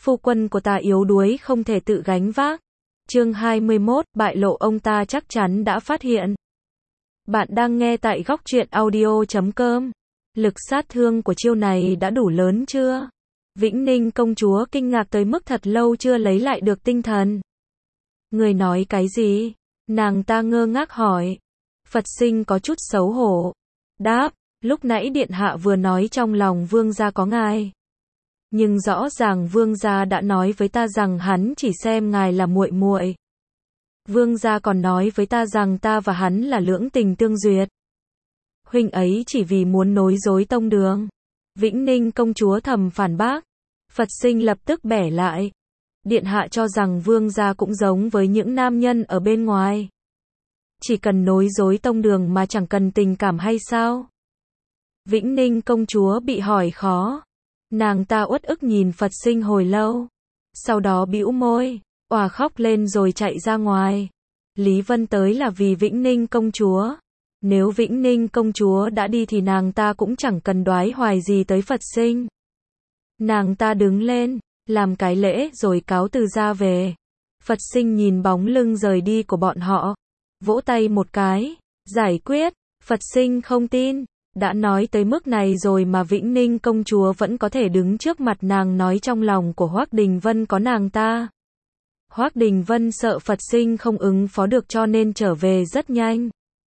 phu quân của ta yếu đuối không thể tự gánh vác. Chương 21, bại lộ ông ta chắc chắn đã phát hiện. Bạn đang nghe tại góc truyện audio.com. Lực sát thương của chiêu này đã đủ lớn chưa? Vĩnh Ninh công chúa kinh ngạc tới mức thật lâu chưa lấy lại được tinh thần. Người nói cái gì? Nàng ta ngơ ngác hỏi. Phật Sinh có chút xấu hổ. Đáp, lúc nãy điện hạ vừa nói trong lòng vương gia có ngài. Nhưng rõ ràng vương gia đã nói với ta rằng hắn chỉ xem ngài là muội muội. Vương gia còn nói với ta rằng ta và hắn là lưỡng tình tương duyệt. Huynh ấy chỉ vì muốn nối dối tông đường. Vĩnh Ninh công chúa thầm phản bác. Phật Sinh lập tức bẻ lại. Điện hạ cho rằng vương gia cũng giống với những nam nhân ở bên ngoài. Chỉ cần nối dối tông đường mà chẳng cần tình cảm hay sao? Vĩnh Ninh công chúa bị hỏi khó. Nàng ta uất ức nhìn Phật Sinh hồi lâu. Sau đó bĩu môi, òa khóc lên rồi chạy ra ngoài. Lý Vân tới là vì Vĩnh Ninh công chúa. Nếu Vĩnh Ninh công chúa đã đi thì nàng ta cũng chẳng cần đoái hoài gì tới Phật Sinh. Nàng ta đứng lên, làm cái lễ rồi cáo từ ra về. Phật Sinh nhìn bóng lưng rời đi của bọn họ. Vỗ tay một cái, giải quyết. Phật Sinh không tin. Đã nói tới mức này rồi mà Vĩnh Ninh công chúa vẫn có thể đứng trước mặt nàng nói trong lòng của Hoắc Đình Vân có nàng ta. Hoắc Đình Vân sợ Phật Sinh không ứng phó được cho nên trở về rất nhanh.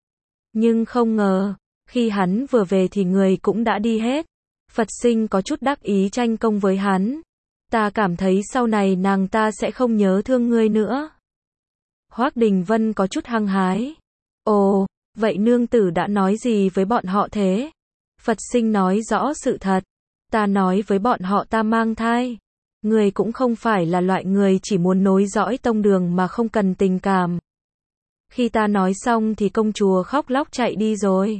Nhưng không ngờ, khi hắn vừa về thì người cũng đã đi hết. Phật Sinh có chút đắc ý tranh công với hắn. Ta cảm thấy sau này nàng ta sẽ không nhớ thương ngươi nữa. Hoắc Đình Vân có chút hăng hái. Ồ, vậy nương tử đã nói gì với bọn họ thế? Phật Sinh nói rõ sự thật. Ta nói với bọn họ ta mang thai. Người cũng không phải là loại người chỉ muốn nối dõi tông đường mà không cần tình cảm. Khi ta nói xong thì công chúa khóc lóc chạy đi rồi.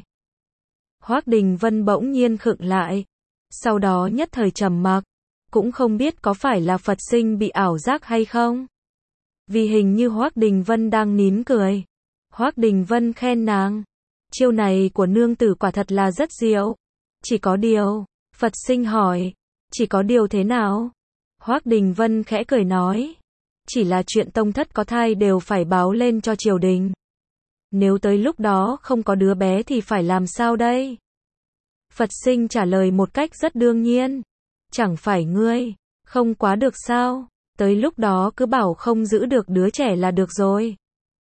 Hoắc Đình Vân bỗng nhiên khựng lại. Sau đó nhất thời trầm mặc. Cũng không biết có phải là Phật Sinh bị ảo giác hay không. Vì hình như Hoắc Đình Vân đang nín cười. Hoắc Đình Vân khen nàng. Chiêu này của nương tử quả thật là rất diệu. Chỉ có điều, Phật Sinh hỏi. Chỉ có điều thế nào? Hoắc Đình Vân khẽ cười nói. Chỉ là chuyện tông thất có thai đều phải báo lên cho triều đình. Nếu tới lúc đó không có đứa bé thì phải làm sao đây? Phật Sinh trả lời một cách rất đương nhiên. Chẳng phải ngươi, không quá được sao? Tới lúc đó cứ bảo không giữ được đứa trẻ là được rồi.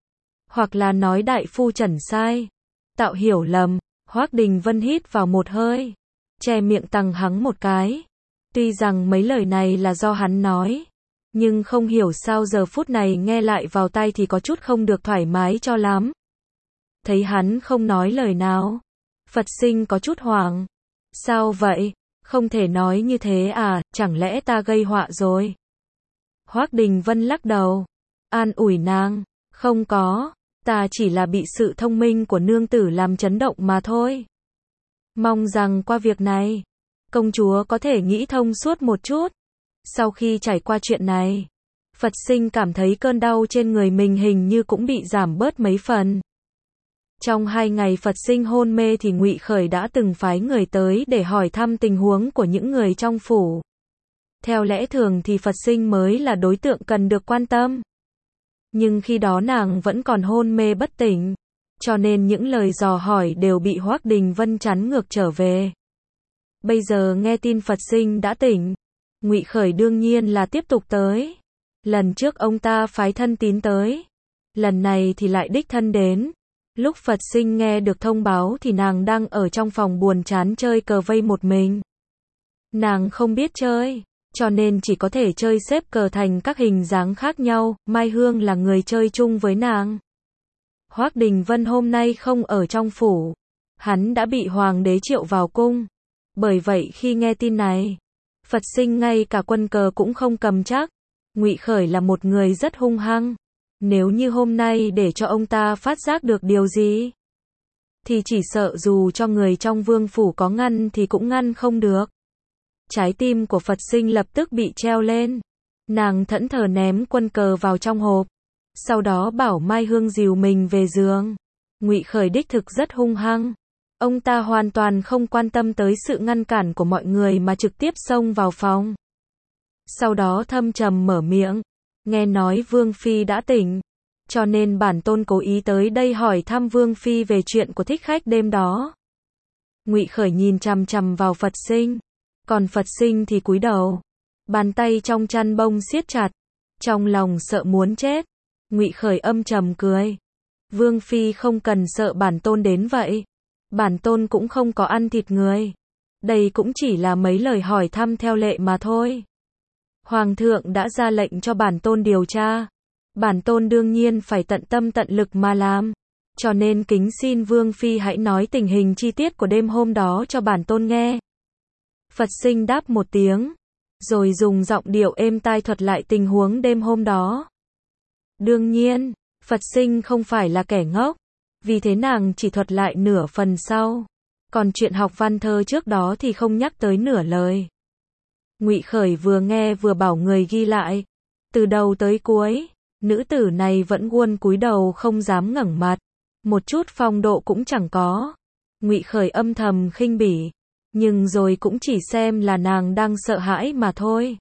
Hoặc là nói đại phu Trần sai. Tạo hiểu lầm. Hoắc Đình Vân hít vào một hơi. Che miệng tằng hắng một cái. Tuy rằng mấy lời này là do hắn nói. Nhưng không hiểu sao giờ phút này nghe lại vào tai thì có chút không được thoải mái cho lắm. Thấy hắn không nói lời nào. Phật Sinh có chút hoảng. Sao vậy? Không thể nói như thế à, chẳng lẽ ta gây họa rồi? Hoắc Đình Vân lắc đầu. An ủi nàng. Không có. Ta chỉ là bị sự thông minh của nương tử làm chấn động mà thôi. Mong rằng qua việc này, công chúa có thể nghĩ thông suốt một chút. Sau khi trải qua chuyện này, Phật Sinh cảm thấy cơn đau trên người mình hình như cũng bị giảm bớt mấy phần. Trong 2 ngày Phật Sinh hôn mê thì Ngụy Khởi đã từng phái người tới để hỏi thăm tình huống của những người trong phủ. Theo lẽ thường thì Phật Sinh mới là đối tượng cần được quan tâm. Nhưng khi đó nàng vẫn còn hôn mê bất tỉnh, cho nên những lời dò hỏi đều bị Hoắc Đình Vân chắn ngược trở về. Bây giờ nghe tin Phật Sinh đã tỉnh, Ngụy Khởi đương nhiên là tiếp tục tới. Lần trước ông ta phái thân tín tới, lần này thì lại đích thân đến. Lúc Phật Sinh nghe được thông báo thì nàng đang ở trong phòng buồn chán chơi cờ vây một mình. Nàng không biết chơi, cho nên chỉ có thể chơi xếp cờ thành các hình dáng khác nhau. Mai Hương là người chơi chung với nàng. Hoắc Đình Vân hôm nay không ở trong phủ. Hắn đã bị hoàng đế triệu vào cung. Bởi vậy khi nghe tin này, Phật Sinh ngay cả quân cờ cũng không cầm chắc. Ngụy Khởi là một người rất hung hăng. Nếu như hôm nay để cho ông ta phát giác được điều gì, thì chỉ sợ dù cho người trong vương phủ có ngăn thì cũng ngăn không được. Trái tim của Phật Sinh lập tức bị treo lên. Nàng thẫn thờ ném quân cờ vào trong hộp. Sau đó bảo Mai Hương dìu mình về giường. Ngụy Khởi đích thực rất hung hăng. Ông ta hoàn toàn không quan tâm tới sự ngăn cản của mọi người mà trực tiếp xông vào phòng. Sau đó thâm trầm mở miệng, nghe nói Vương Phi đã tỉnh, cho nên bản tôn cố ý tới đây hỏi thăm Vương Phi về chuyện của thích khách đêm đó. Ngụy Khởi nhìn chằm chằm vào Phật Sinh, còn Phật Sinh thì cúi đầu, bàn tay trong chăn bông siết chặt, trong lòng sợ muốn chết. Ngụy Khởi âm trầm cười, Vương Phi không cần sợ bản tôn đến vậy, bản tôn cũng không có ăn thịt người, đây cũng chỉ là mấy lời hỏi thăm theo lệ mà thôi. Hoàng thượng đã ra lệnh cho bản tôn điều tra, bản tôn đương nhiên phải tận tâm tận lực mà làm, cho nên kính xin Vương Phi hãy nói tình hình chi tiết của đêm hôm đó cho bản tôn nghe. Phật Sinh đáp một tiếng, rồi dùng giọng điệu êm tai thuật lại tình huống đêm hôm đó. Đương nhiên, Phật Sinh không phải là kẻ ngốc, vì thế nàng chỉ thuật lại nửa phần sau, còn chuyện học văn thơ trước đó thì không nhắc tới nửa lời. Ngụy Khởi vừa nghe vừa bảo người ghi lại, từ đầu tới cuối, nữ tử này vẫn luôn cúi đầu không dám ngẩng mặt, một chút phong độ cũng chẳng có. Ngụy Khởi âm thầm khinh bỉ, nhưng rồi cũng chỉ xem là nàng đang sợ hãi mà thôi.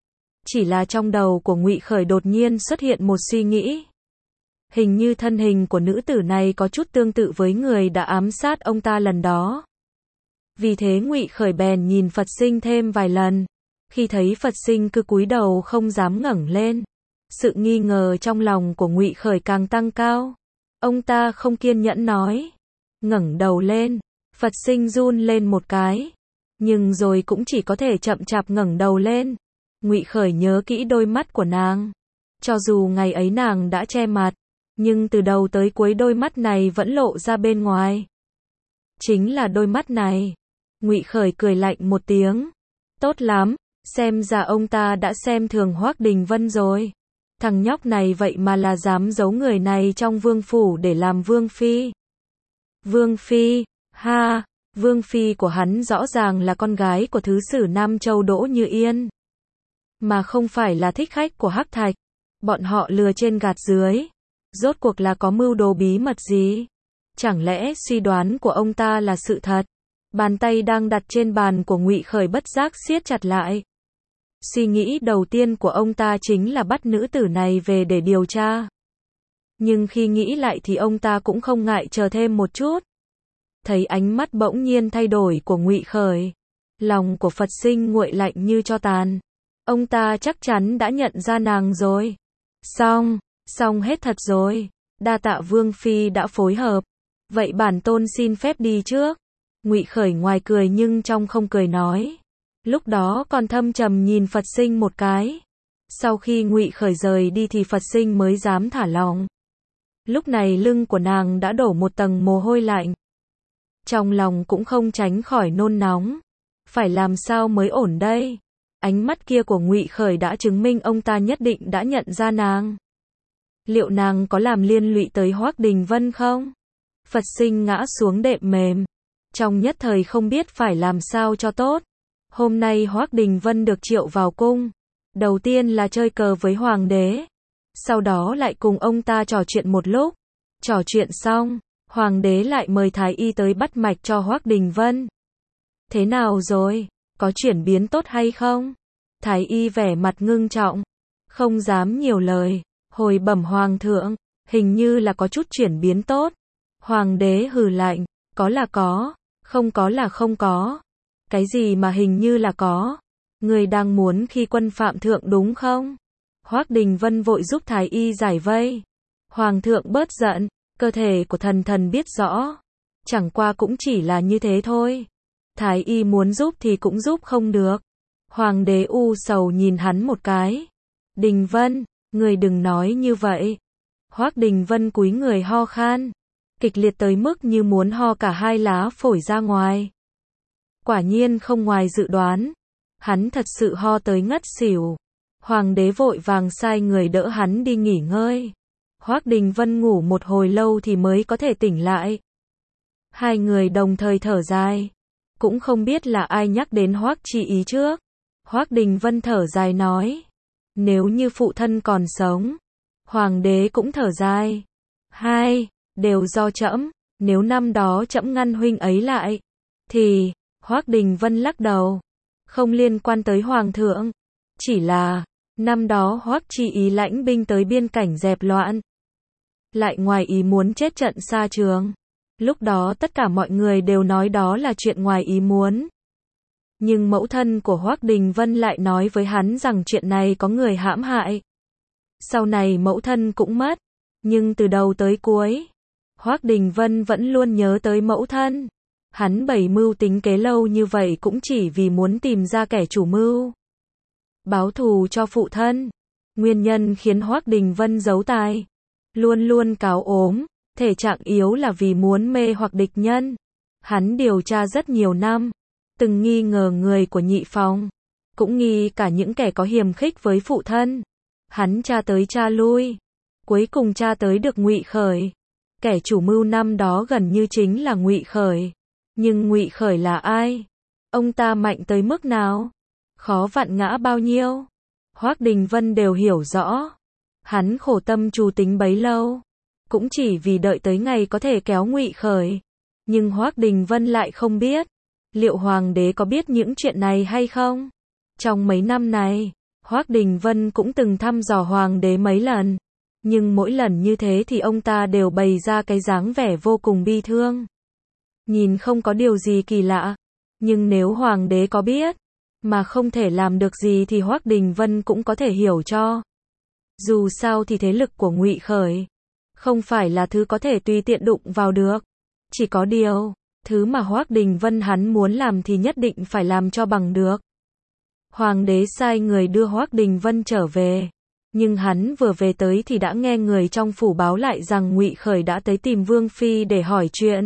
Chỉ là trong đầu của Ngụy Khởi đột nhiên xuất hiện một suy nghĩ. Hình như thân hình của nữ tử này có chút tương tự với người đã ám sát ông ta lần đó. Vì thế Ngụy Khởi bèn nhìn Phật Sinh thêm vài lần. Khi thấy Phật Sinh cứ cúi đầu không dám ngẩng lên, sự nghi ngờ trong lòng của Ngụy Khởi càng tăng cao. Ông ta không kiên nhẫn nói, ngẩng đầu lên. Phật Sinh run lên một cái, nhưng rồi cũng chỉ có thể chậm chạp ngẩng đầu lên. Ngụy Khởi nhớ kỹ đôi mắt của nàng, cho dù ngày ấy nàng đã che mặt, nhưng từ đầu tới cuối đôi mắt này vẫn lộ ra bên ngoài. Chính là đôi mắt này. Ngụy Khởi cười lạnh một tiếng, tốt lắm, xem ra ông ta đã xem thường Hoắc Đình Vân rồi. Thằng nhóc này vậy mà là dám giấu người này trong vương phủ để làm vương phi. Vương phi, ha, vương phi của hắn rõ ràng là con gái của thứ sử Nam Châu Đỗ Như Yên, mà không phải là thích khách của Hắc Thạch. Bọn họ lừa trên gạt dưới, rốt cuộc là có mưu đồ bí mật gì? Chẳng lẽ suy đoán của ông ta là sự thật? Bàn tay đang đặt trên bàn của Ngụy Khởi bất giác siết chặt lại. Suy nghĩ đầu tiên của ông ta chính là bắt nữ tử này về để điều tra. Nhưng khi nghĩ lại thì ông ta cũng không ngại chờ thêm một chút. Thấy ánh mắt bỗng nhiên thay đổi của Ngụy Khởi, lòng của Phật Sinh nguội lạnh như tro tàn. Ông ta chắc chắn đã nhận ra nàng rồi. Xong hết thật rồi. Đa tạ Vương Phi đã phối hợp. Vậy bản tôn xin phép đi trước. Ngụy Khởi ngoài cười nhưng trong không cười nói. Lúc đó còn thâm trầm nhìn Phật Sinh một cái. Sau khi Ngụy Khởi rời đi thì Phật Sinh mới dám thả lỏng. Lúc này lưng của nàng đã đổ một tầng mồ hôi lạnh. Trong lòng cũng không tránh khỏi nôn nóng. Phải làm sao mới ổn đây? Ánh mắt kia của Ngụy Khởi đã chứng minh ông ta nhất định đã nhận ra nàng. Liệu nàng có làm liên lụy tới Hoắc Đình Vân không? Phật Sinh ngã xuống đệm mềm. Trong nhất thời không biết phải làm sao cho tốt. Hôm nay Hoắc Đình Vân được triệu vào cung. Đầu tiên là chơi cờ với Hoàng đế. Sau đó lại cùng ông ta trò chuyện một lúc. Trò chuyện xong, Hoàng đế lại mời Thái Y tới bắt mạch cho Hoắc Đình Vân. Thế nào rồi? Có chuyển biến tốt hay không? Thái Y vẻ mặt ngưng trọng, không dám nhiều lời, hồi bẩm Hoàng thượng, hình như là có chút chuyển biến tốt. Hoàng đế hừ lạnh, có là có, không có là không có. Cái gì mà hình như là có? Người đang muốn khi quân phạm thượng đúng không? Hoắc Đình Vân vội giúp Thái Y giải vây. Hoàng thượng bớt giận, cơ thể của thần thần biết rõ. Chẳng qua cũng chỉ là như thế thôi. Thái Y muốn giúp thì cũng giúp không được. Hoàng đế u sầu nhìn hắn một cái. Đình Vân, người đừng nói như vậy. Hoắc Đình Vân cúi người ho khan, kịch liệt tới mức như muốn ho cả hai lá phổi ra ngoài. Quả nhiên không ngoài dự đoán, hắn thật sự ho tới ngất xỉu. Hoàng đế vội vàng sai người đỡ hắn đi nghỉ ngơi. Hoắc Đình Vân ngủ một hồi lâu thì mới có thể tỉnh lại. Hai người đồng thời thở dài, cũng không biết là ai nhắc đến Hoắc Chi Ý trước. Hoắc Đình Vân thở dài nói, nếu như phụ thân còn sống. Hoàng đế cũng thở dài, hai, đều do trẫm, nếu năm đó trẫm ngăn huynh ấy lại, thì, Hoắc Đình Vân lắc đầu, không liên quan tới Hoàng thượng. Chỉ là, năm đó Hoắc Chi Ý lãnh binh tới biên cảnh dẹp loạn, lại ngoài ý muốn chết trận xa trường. Lúc đó tất cả mọi người đều nói đó là chuyện ngoài ý muốn. Nhưng mẫu thân của Hoắc Đình Vân lại nói với hắn rằng chuyện này có người hãm hại. Sau này mẫu thân cũng mất, nhưng từ đầu tới cuối, Hoắc Đình Vân vẫn luôn nhớ tới mẫu thân. Hắn bày mưu tính kế lâu như vậy cũng chỉ vì muốn tìm ra kẻ chủ mưu, báo thù cho phụ thân. Nguyên nhân khiến Hoắc Đình Vân giấu tài, luôn luôn cáo ốm, thể trạng yếu là vì muốn mê hoặc địch nhân. Hắn điều tra rất nhiều năm, từng nghi ngờ người của Nhị Phòng, cũng nghi cả những kẻ có hiềm khích với phụ thân. Hắn tra tới tra lui, cuối cùng tra tới được Ngụy Khởi. Kẻ chủ mưu năm đó gần như chính là Ngụy Khởi. Nhưng Ngụy Khởi là ai? Ông ta mạnh tới mức nào? Khó vặn ngã bao nhiêu? Hoắc Đình Vân đều hiểu rõ. Hắn khổ tâm trù tính bấy lâu, cũng chỉ vì đợi tới ngày có thể kéo Ngụy Khởi. Nhưng Hoắc Đình Vân lại không biết, liệu hoàng đế có biết những chuyện này hay không? Trong mấy năm này, Hoắc Đình Vân cũng từng thăm dò hoàng đế mấy lần, nhưng mỗi lần như thế thì ông ta đều bày ra cái dáng vẻ vô cùng bi thương. Nhìn không có điều gì kỳ lạ, nhưng nếu hoàng đế có biết, mà không thể làm được gì thì Hoắc Đình Vân cũng có thể hiểu cho. Dù sao thì thế lực của Ngụy Khởi không phải là thứ có thể tùy tiện đụng vào được. Chỉ có điều, thứ mà Hoắc Đình Vân hắn muốn làm thì nhất định phải làm cho bằng được. Hoàng đế sai người đưa Hoắc Đình Vân trở về, nhưng hắn vừa về tới thì đã nghe người trong phủ báo lại rằng Ngụy Khởi đã tới tìm Vương phi để hỏi chuyện.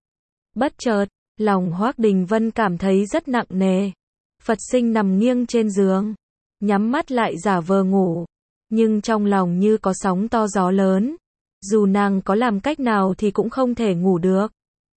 Bất chợt, lòng Hoắc Đình Vân cảm thấy rất nặng nề. Phật Sinh nằm nghiêng trên giường, nhắm mắt lại giả vờ ngủ, nhưng trong lòng như có sóng to gió lớn. Dù nàng có làm cách nào thì cũng không thể ngủ được.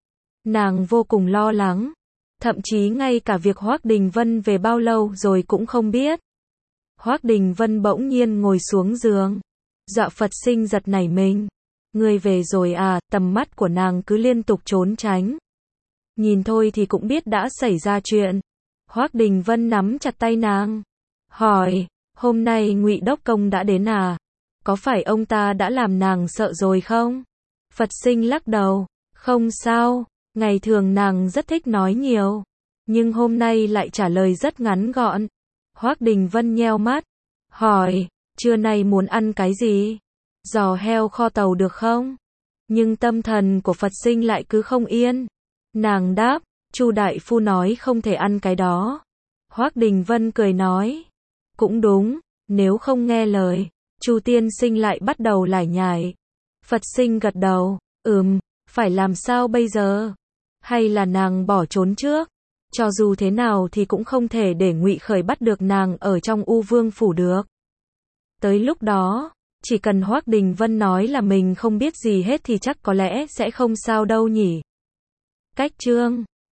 Nàng vô cùng lo lắng, thậm chí ngay cả việc Hoắc Đình Vân về bao lâu rồi cũng không biết. Hoắc Đình Vân bỗng nhiên ngồi xuống giường, dọa Phật Sinh giật nảy mình. Ngươi về rồi à? Tầm mắt của nàng cứ liên tục trốn tránh. Nhìn thôi thì cũng biết đã xảy ra chuyện. Hoắc Đình Vân nắm chặt tay nàng, hỏi, hôm nay Ngụy Đốc Công đã đến à? Có phải ông ta đã làm nàng sợ rồi không? Phật Sinh lắc đầu, không sao, ngày thường nàng rất thích nói nhiều, nhưng hôm nay lại trả lời rất ngắn gọn. Hoắc Đình Vân nheo mắt, hỏi, trưa nay muốn ăn cái gì? Giò heo kho tàu được không? Nhưng tâm thần của Phật Sinh lại cứ không yên. Nàng đáp, Chu đại phu nói không thể ăn cái đó. Hoắc Đình Vân cười nói, cũng đúng, nếu không nghe lời, Chu tiên sinh lại bắt đầu lải nhải. Phật Sinh gật đầu, phải làm sao bây giờ? Hay là nàng bỏ trốn trước? Cho dù thế nào thì cũng không thể để Ngụy Khởi bắt được nàng ở trong U Vương phủ được. Tới lúc đó, chỉ cần Hoắc Đình Vân nói là mình không biết gì hết thì chắc có lẽ sẽ không sao đâu nhỉ. Cách chương